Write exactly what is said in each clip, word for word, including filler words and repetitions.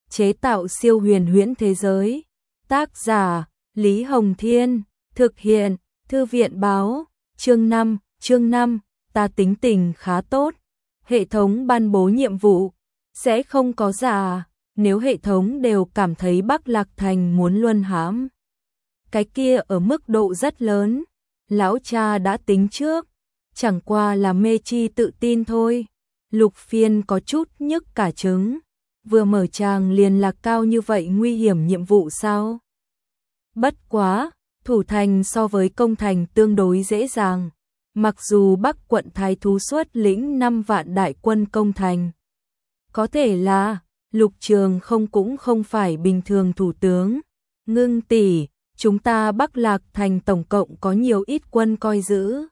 chế tạo siêu huyền huyễn thế giới. Tác giả Lý Hồng Thiên, thực hiện Thư viện báo, chương năm, chương năm, ta tính tình khá tốt. Hệ thống ban bố nhiệm vụ, sẽ không có giả, nếu hệ thống đều cảm thấy Bắc Lạc Thành muốn luân hãm. Cái kia ở mức độ rất lớn, lão cha đã tính trước, chẳng qua là mê chi tự tin thôi. Lục Phiên có chút nhức cả trứng, vừa mở tràng liền lạc cao như vậy nguy hiểm nhiệm vụ sao? Bất quá, thủ thành so với công thành tương đối dễ dàng, mặc dù Bắc quận thái thú xuất lĩnh năm vạn đại quân công thành. Có thể là, Lục Trường không cũng không phải bình thường thủ tướng. Ngưng tỷ, chúng ta Bắc Lạc Thành tổng cộng có nhiều ít quân coi giữ.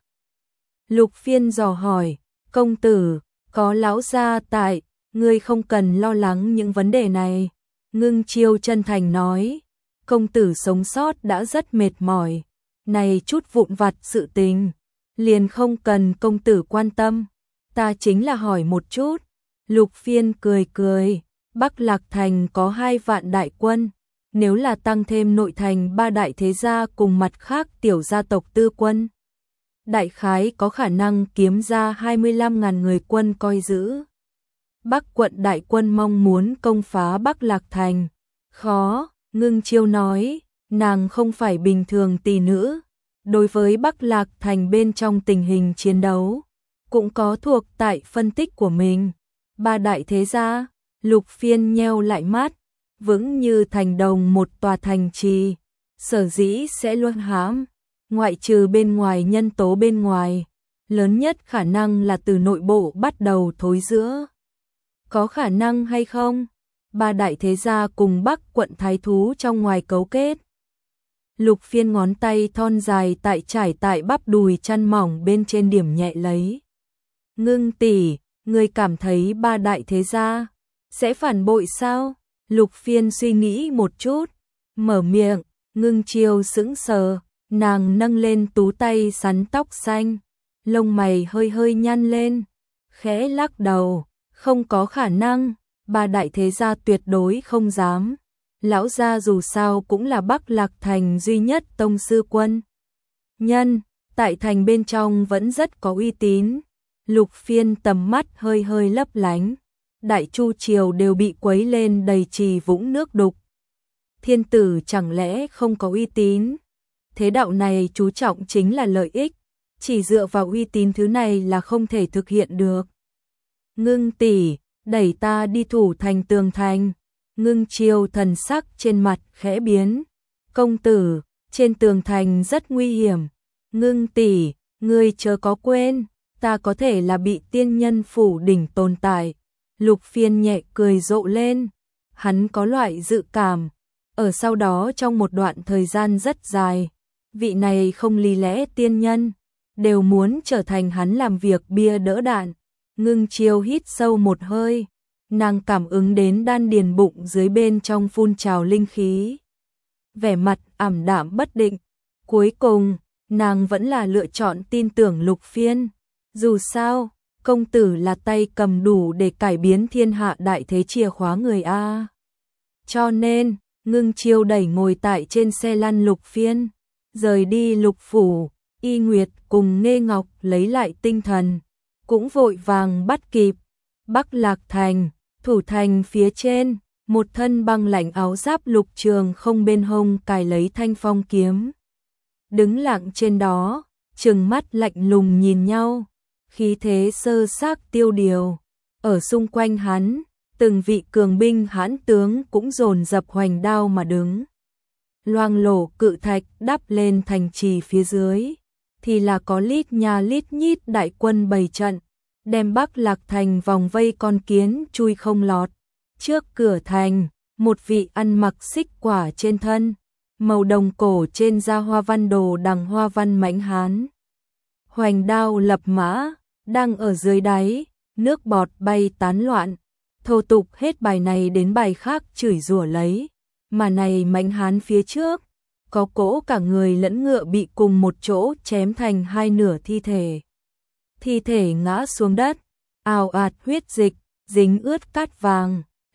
Lục Phiên dò hỏi, công tử, có lão gia tại, ngươi không cần lo lắng những vấn đề này. Ngưng Chiêu chân thành nói, công tử sống sót đã rất mệt mỏi, này chút vụn vặt sự tình, liền không cần công tử quan tâm, ta chính là hỏi một chút. Lục Phiên cười cười, Bắc Lạc Thành có hai vạn đại quân, nếu là tăng thêm nội thành ba đại thế gia cùng mặt khác tiểu gia tộc tư quân, đại khái có khả năng kiếm ra hai mươi lăm ngàn người quân coi giữ. Bắc quận đại quân mong muốn công phá Bắc Lạc Thành, khó. Ngưng Chiêu nói, nàng không phải bình thường tỷ nữ, đối với Bắc Lạc Thành bên trong tình hình chiến đấu, cũng có thuộc tại phân tích của mình. Ba đại thế gia, Lục Phiên nheo lại mắt, vững như thành đồng một tòa thành trì, sở dĩ sẽ luân hãm, ngoại trừ bên ngoài nhân tố bên ngoài, lớn nhất khả năng là từ nội bộ bắt đầu thối rữa. Có khả năng hay không? Ba đại thế gia cùng Bắc quận thái thú trong ngoài cấu kết. Lục Phiên ngón tay thon dài tại trải tại bắp đùi chăn mỏng bên trên điểm nhẹ lấy. Ngưng tỷ, ngươi cảm thấy ba đại thế gia sẽ phản bội sao? Lục Phiên suy nghĩ một chút, mở miệng. Ngưng Chiêu sững sờ, nàng nâng lên tú tay sắn tóc xanh, lông mày hơi hơi nhăn lên, khẽ lắc đầu, không có khả năng. Ba đại thế gia tuyệt đối không dám. Lão gia dù sao cũng là Bắc Lạc Thành duy nhất tông sư quân nhân, tại thành bên trong vẫn rất có uy tín. Lục Phiên tầm mắt hơi hơi lấp lánh, đại chu triều đều bị quấy lên đầy trì vũng nước đục. Thiên tử chẳng lẽ không có uy tín? Thế đạo này chú trọng chính là lợi ích, chỉ dựa vào uy tín thứ này là không thể thực hiện được. Ngưng tỷ, đẩy ta đi thủ thành tường thành. Ngưng Chiêu thần sắc trên mặt khẽ biến. Công tử, trên tường thành rất nguy hiểm. Ngưng tỷ, ngươi chớ có quên, ta có thể là bị tiên nhân phủ đỉnh tồn tại. Lục Phiên nhẹ cười rộ lên. Hắn có loại dự cảm, ở sau đó trong một đoạn thời gian rất dài, vị này không lý lẽ tiên nhân, đều muốn trở thành hắn làm việc bia đỡ đạn. Ngưng Chiêu hít sâu một hơi, nàng cảm ứng đến đan điền bụng dưới bên trong phun trào linh khí. Vẻ mặt ảm đạm bất định, cuối cùng, nàng vẫn là lựa chọn tin tưởng Lục Phiên. Dù sao, công tử là tay cầm đủ để cải biến thiên hạ đại thế chìa khóa người A. Cho nên, Ngưng Chiêu đẩy ngồi tại trên xe lăn Lục Phiên, rời đi Lục phủ. Y Nguyệt cùng Nghê Ngọc lấy lại tinh thần, cũng vội vàng bắt kịp. Bắc Lạc Thành, thủ thành phía trên, một thân băng lạnh áo giáp Lục Trường không bên hông cài lấy thanh phong kiếm. Đứng lặng trên đó, trừng mắt lạnh lùng nhìn nhau, khí thế sơ xác tiêu điều. Ở xung quanh hắn, từng vị cường binh hãn tướng cũng dồn dập hoành đao mà đứng. Loang lổ cự thạch đắp lên thành trì phía dưới, thì là có lít nhà lít nhít đại quân bày trận, đem Bắc Lạc Thành vòng vây con kiến chui không lọt. Trước cửa thành, một vị ăn mặc xích quả trên thân, màu đồng cổ trên da hoa văn đồ đằng hoa văn mãnh hán, hoành đao lập mã, đang ở dưới đáy, nước bọt bay tán loạn, thô tục hết bài này đến bài khác chửi rủa lấy. Mà này mãnh hán phía trước, có cỗ cả người lẫn ngựa bị cùng một chỗ chém thành hai nửa thi thể. Thi thể ngã xuống đất, ào ạt huyết dịch, dính ướt cát vàng.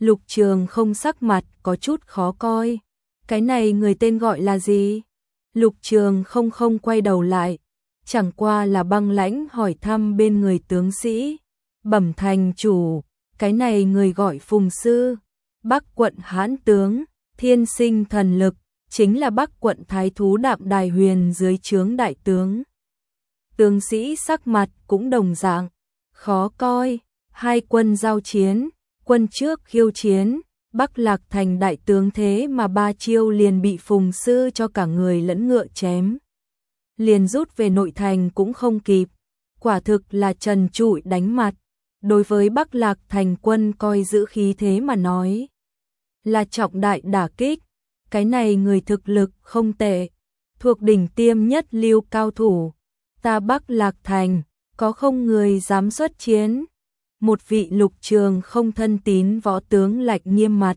Lục Trường không sắc mặt có chút khó coi. Cái này người tên gọi là gì? Lục Trường không không quay đầu lại, chẳng qua là băng lãnh hỏi thăm bên người tướng sĩ. Bẩm thành chủ, cái này người gọi Phùng Sư, Bắc quận hãn tướng, thiên sinh thần lực, chính là Bắc quận thái thú Đạm Đài Huyền dưới trướng đại tướng. Tướng sĩ sắc mặt cũng đồng dạng, khó coi. Hai quân giao chiến, quân trước khiêu chiến, Bắc Lạc Thành đại tướng thế mà ba chiêu liền bị Phùng Sư cho cả người lẫn ngựa chém. Liền rút về nội thành cũng không kịp, quả thực là trần trụi đánh mặt. Đối với Bắc Lạc Thành quân coi giữ khí thế mà nói, là trọng đại đả kích. Cái này người thực lực không tệ, thuộc đỉnh tiêm nhất lưu cao thủ. Ta Bắc Lạc Thành, có không người dám xuất chiến. Một vị Lục Trường không thân tín võ tướng lạnh nghiêm mặt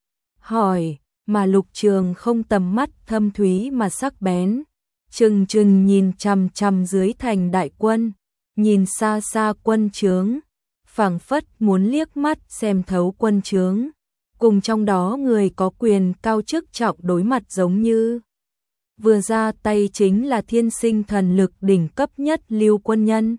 hỏi, mà Lục Trường không tầm mắt thâm thúy mà sắc bén, trừng trừng nhìn chằm chằm dưới thành đại quân, nhìn xa xa quân trướng, phảng phất muốn liếc mắt xem thấu quân trướng, cùng trong đó người có quyền cao chức trọng đối mặt giống như. Vừa ra tay chính là thiên sinh thần lực đỉnh cấp nhất lưu quân nhân.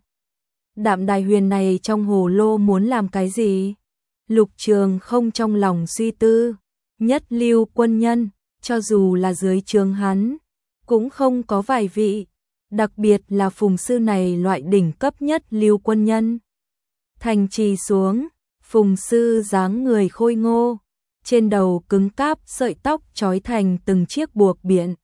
Đạm Đài Huyền này trong hồ lô muốn làm cái gì? Lục Trường không trong lòng suy tư, nhất lưu quân nhân, cho dù là dưới trướng hắn, cũng không có vài vị, đặc biệt là Phùng Sư này loại đỉnh cấp nhất lưu quân nhân. Thành trì xuống, Phùng Sư dáng người khôi ngô, trên đầu cứng cáp sợi tóc trói thành từng chiếc buộc biển.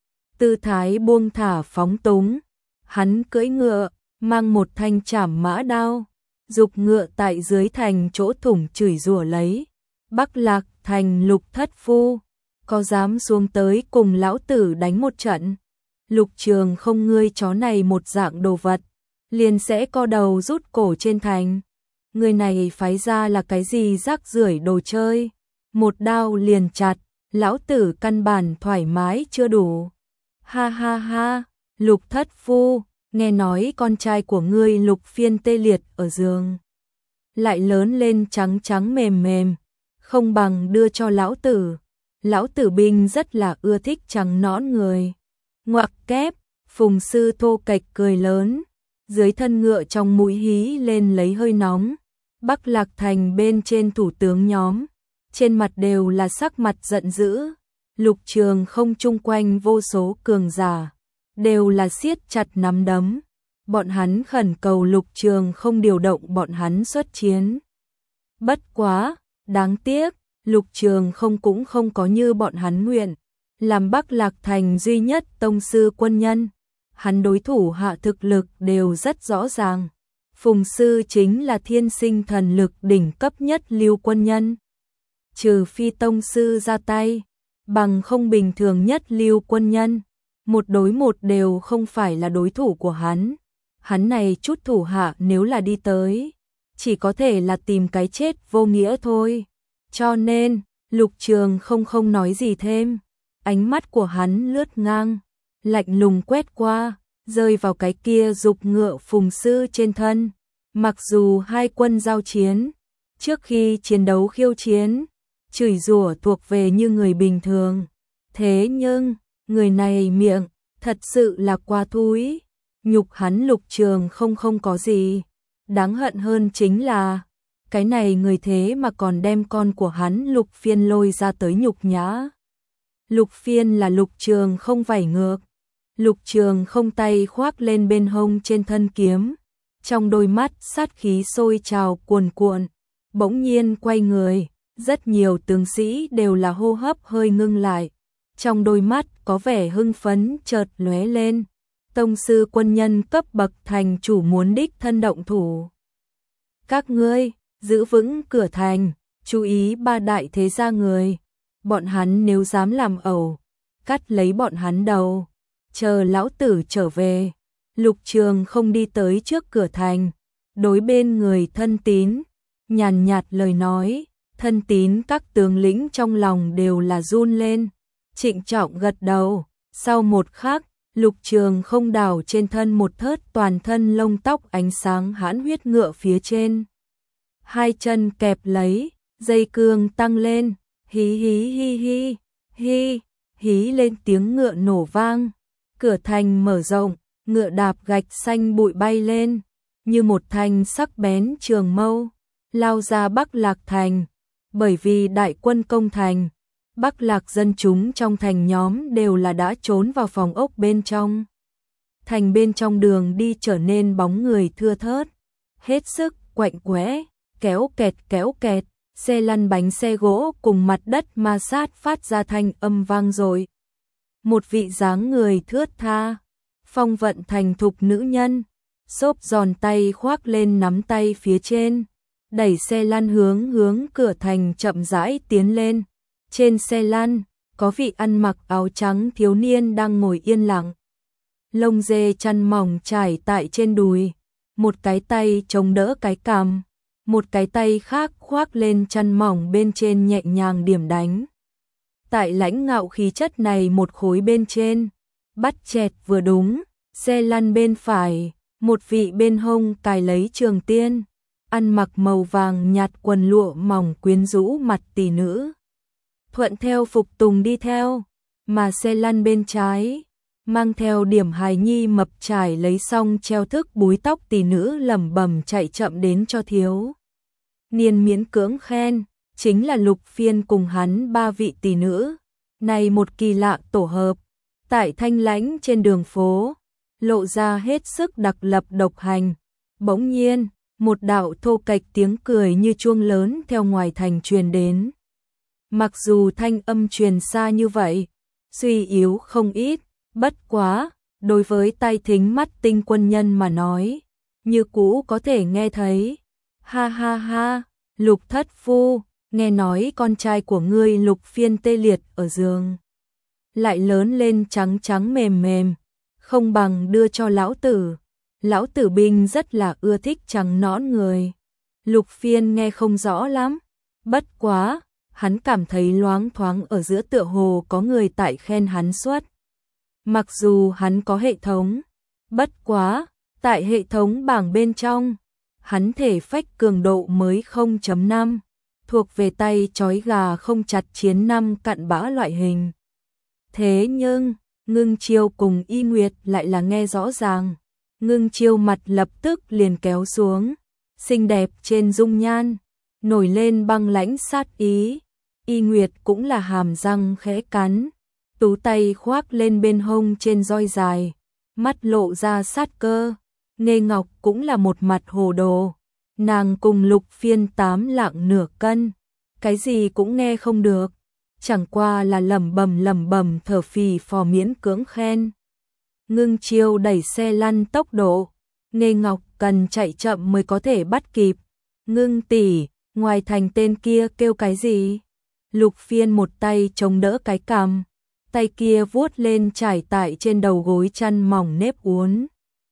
Tư thái buông thả phóng túng, hắn cưỡi ngựa, mang một thanh trảm mã đao, dục ngựa tại dưới thành chỗ thủng chửi rủa lấy. Bắc Lạc Thành Lục thất phu, có dám xuống tới cùng lão tử đánh một trận? Lục Trường không, ngươi chó này một dạng đồ vật, liền sẽ co đầu rút cổ trên thành. Người này phái ra là cái gì rác rưởi đồ chơi? Một đao liền chặt, lão tử căn bản thoải mái chưa đủ. Ha ha ha, Lục thất phu, nghe nói con trai của ngươi Lục Phiên tê liệt ở giường, lại lớn lên trắng trắng mềm mềm, không bằng đưa cho lão tử. Lão tử binh rất là ưa thích trắng nõn người. Ngoặc kép, Phùng Sư thô kệch cười lớn, dưới thân ngựa trong mũi hí lên lấy hơi nóng. Bắc Lạc Thành bên trên thủ tướng nhóm, trên mặt đều là sắc mặt giận dữ. Lục Trường không chung quanh vô số cường giả, đều là siết chặt nắm đấm. Bọn hắn khẩn cầu Lục Trường không điều động bọn hắn xuất chiến. Bất quá, đáng tiếc, Lục Trường không cũng không có như bọn hắn nguyện, làm Bắc Lạc Thành duy nhất tông sư quân nhân. Hắn đối thủ hạ thực lực đều rất rõ ràng. Phùng Sư chính là thiên sinh thần lực đỉnh cấp nhất lưu quân nhân. Trừ phi tông sư ra tay, bằng không bình thường nhất lưu quân nhân, một đối một đều không phải là đối thủ của hắn. Hắn này chút thủ hạ nếu là đi tới, chỉ có thể là tìm cái chết vô nghĩa thôi. Cho nên, Lục Trường không không nói gì thêm. Ánh mắt của hắn lướt ngang, lạnh lùng quét qua, rơi vào cái kia dục ngựa Phùng Sư trên thân. Mặc dù hai quân giao chiến, trước khi chiến đấu khiêu chiến, chửi rủa thuộc về như người bình thường. Thế nhưng, người này miệng, thật sự là quá thúi. Nhục hắn Lục Trường không không có gì. Đáng hận hơn chính là, cái này người thế mà còn đem con của hắn Lục Phiên lôi ra tới nhục nhã. Lục Phiên là Lục Trường không vảy ngược. Lục Trường không tay khoác lên bên hông trên thân kiếm, trong đôi mắt sát khí sôi trào cuồn cuộn. Bỗng nhiên quay người, rất nhiều tướng sĩ đều là hô hấp hơi ngưng lại, trong đôi mắt có vẻ hưng phấn chợt lóe lên. Tông sư quân nhân cấp bậc thành chủ muốn đích thân động thủ. Các ngươi giữ vững cửa thành, chú ý ba đại thế gia người, bọn hắn nếu dám làm ẩu, cắt lấy bọn hắn đầu, chờ lão tử trở về. Lục Trường không đi tới trước cửa thành, đối bên người thân tín, nhàn nhạt lời nói. Thân tín các tướng lĩnh trong lòng đều là run lên, trịnh trọng gật đầu. Sau một khắc, Lục Trường không đảo trên thân một thớt toàn thân lông tóc ánh sáng hãn huyết ngựa phía trên. Hai chân kẹp lấy, dây cương tăng lên, hí hí hí hí, hí, hí lên tiếng ngựa nổ vang, cửa thành mở rộng, ngựa đạp gạch xanh bụi bay lên, như một thanh sắc bén trường mâu, lao ra Bắc Lạc thành, bởi vì đại quân công thành, Bắc Lạc dân chúng trong thành nhóm đều là đã trốn vào phòng ốc bên trong. Thành bên trong đường đi trở nên bóng người thưa thớt, hết sức quạnh quẽ, kéo kẹt kéo kẹt, xe lăn bánh xe gỗ cùng mặt đất ma sát phát ra thanh âm vang dội. Một vị dáng người thướt tha, phong vận thành thục nữ nhân, xốp giòn tay khoác lên nắm tay phía trên, đẩy xe lăn hướng hướng cửa thành chậm rãi tiến lên. Trên xe lăn, có vị ăn mặc áo trắng thiếu niên đang ngồi yên lặng. Lông dê chăn mỏng trải tại trên đùi, một cái tay chống đỡ cái cằm, một cái tay khác khoác lên chăn mỏng bên trên nhẹ nhàng điểm đánh. Tại lãnh ngạo khí chất này một khối bên trên, bắt chẹt vừa đúng, xe lăn bên phải, một vị bên hông cài lấy trường tiên, ăn mặc màu vàng nhạt quần lụa mỏng quyến rũ mặt tỷ nữ. Thuận theo phục tùng đi theo, mà xe lăn bên trái, mang theo điểm hài nhi mập trải lấy xong treo thức búi tóc tỷ nữ lẩm bẩm chạy chậm đến cho thiếu niên miễn cưỡng khen, chính là Lục Phiên cùng hắn ba vị tỷ nữ, này một kỳ lạ tổ hợp, tại thanh lãnh trên đường phố, lộ ra hết sức đặc lập độc hành. Bỗng nhiên, một đạo thô kệch tiếng cười như chuông lớn theo ngoài thành truyền đến. Mặc dù thanh âm truyền xa như vậy, suy yếu không ít, bất quá, đối với tai thính mắt tinh quân nhân mà nói, như cũ có thể nghe thấy. Ha ha ha, Lục thất phu, nghe nói con trai của ngươi Lục Phiên tê liệt ở giường, lại lớn lên trắng trắng mềm mềm, không bằng đưa cho lão tử. Lão tử binh rất là ưa thích trắng nõn người. Lục Phiên nghe không rõ lắm, bất quá, hắn cảm thấy loáng thoáng ở giữa tựa hồ có người tại khen hắn suốt. Mặc dù hắn có hệ thống, bất quá, tại hệ thống bảng bên trong, hắn thể phách cường độ mới không chấm năm, thuộc về tay chói gà không chặt chiến năm cặn bã loại hình. Thế nhưng, Ngưng Chiêu cùng Y Nguyệt lại là nghe rõ ràng. Ngưng Chiêu mặt lập tức liền kéo xuống, xinh đẹp trên dung nhan, nổi lên băng lãnh sát ý. Y Nguyệt cũng là hàm răng khẽ cắn, tú tay khoác lên bên hông trên roi dài, mắt lộ ra sát cơ. Nghê Ngọc cũng là một mặt hồ đồ, nàng cùng Lục Phiên tám lạng nửa cân, cái gì cũng nghe không được, chẳng qua là lẩm bẩm lẩm bẩm thở phì phò miễn cưỡng khen. Ngưng Chiêu đẩy xe lăn tốc độ, Nghê Ngọc cần chạy chậm mới có thể bắt kịp. Ngưng tỷ, ngoài thành tên kia kêu cái gì? Lục Phiên một tay chống đỡ cái cằm, tay kia vuốt lên trải tại trên đầu gối chăn mỏng nếp uốn.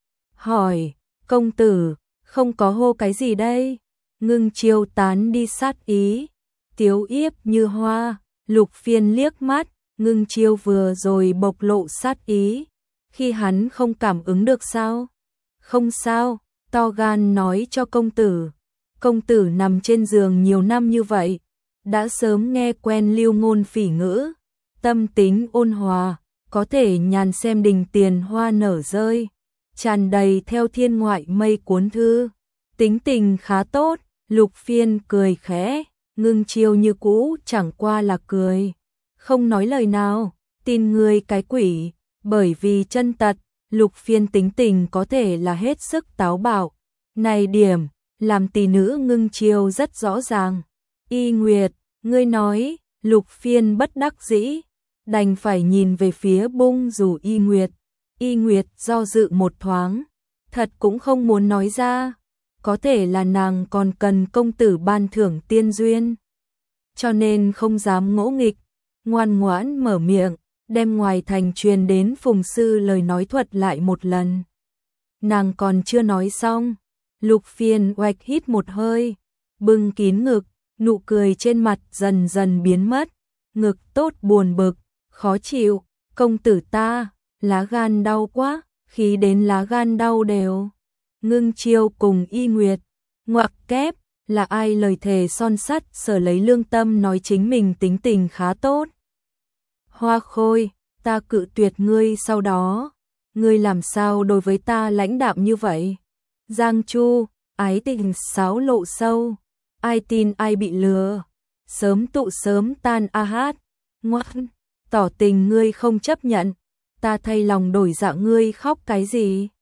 Hỏi, công tử, không có hô cái gì đây? Ngưng Chiêu tán đi sát ý, tiếu yếp như hoa. Lục Phiên liếc mắt, Ngưng Chiêu vừa rồi bộc lộ sát ý, khi hắn không cảm ứng được sao? Không sao, to gan nói cho công tử. Công tử nằm trên giường nhiều năm như vậy, đã sớm nghe quen lưu ngôn phỉ ngữ, tâm tính ôn hòa, có thể nhàn xem đình tiền hoa nở rơi, tràn đầy theo thiên ngoại mây cuốn thư, tính tình khá tốt. Lục Phiên cười khẽ, Ngưng Chiêu như cũ chẳng qua là cười, không nói lời nào, tin người cái quỷ. Bởi vì chân tật, Lục Phiên tính tình có thể là hết sức táo bạo, này điểm làm tỷ nữ Ngưng Chiêu rất rõ ràng. Y Nguyệt, ngươi nói. Lục Phiên bất đắc dĩ, đành phải nhìn về phía bung rủ Y Nguyệt. Y Nguyệt do dự một thoáng, thật cũng không muốn nói ra, có thể là nàng còn cần công tử ban thưởng tiên duyên, cho nên không dám ngỗ nghịch, ngoan ngoãn mở miệng, đem ngoài thành truyền đến Phùng sư lời nói thuật lại một lần. Nàng còn chưa nói xong, Lục Phiên oạch hít một hơi, bưng kín ngực, nụ cười trên mặt dần dần biến mất, ngực tốt buồn bực, khó chịu, công tử ta, lá gan đau quá, khí đến lá gan đau đều. Ngưng Chiêu cùng Y Nguyệt, ngoặc kép, là ai lời thề son sắt sở lấy lương tâm nói chính mình tính tình khá tốt. Hoa Khôi, ta cự tuyệt ngươi sau đó, ngươi làm sao đối với ta lãnh đạm như vậy? Giang Chu, ái tình sáo lộ sâu, ai tin ai bị lừa, sớm tụ sớm tan a hát, ngoan, tỏ tình ngươi không chấp nhận, ta thay lòng đổi dạ ngươi khóc cái gì?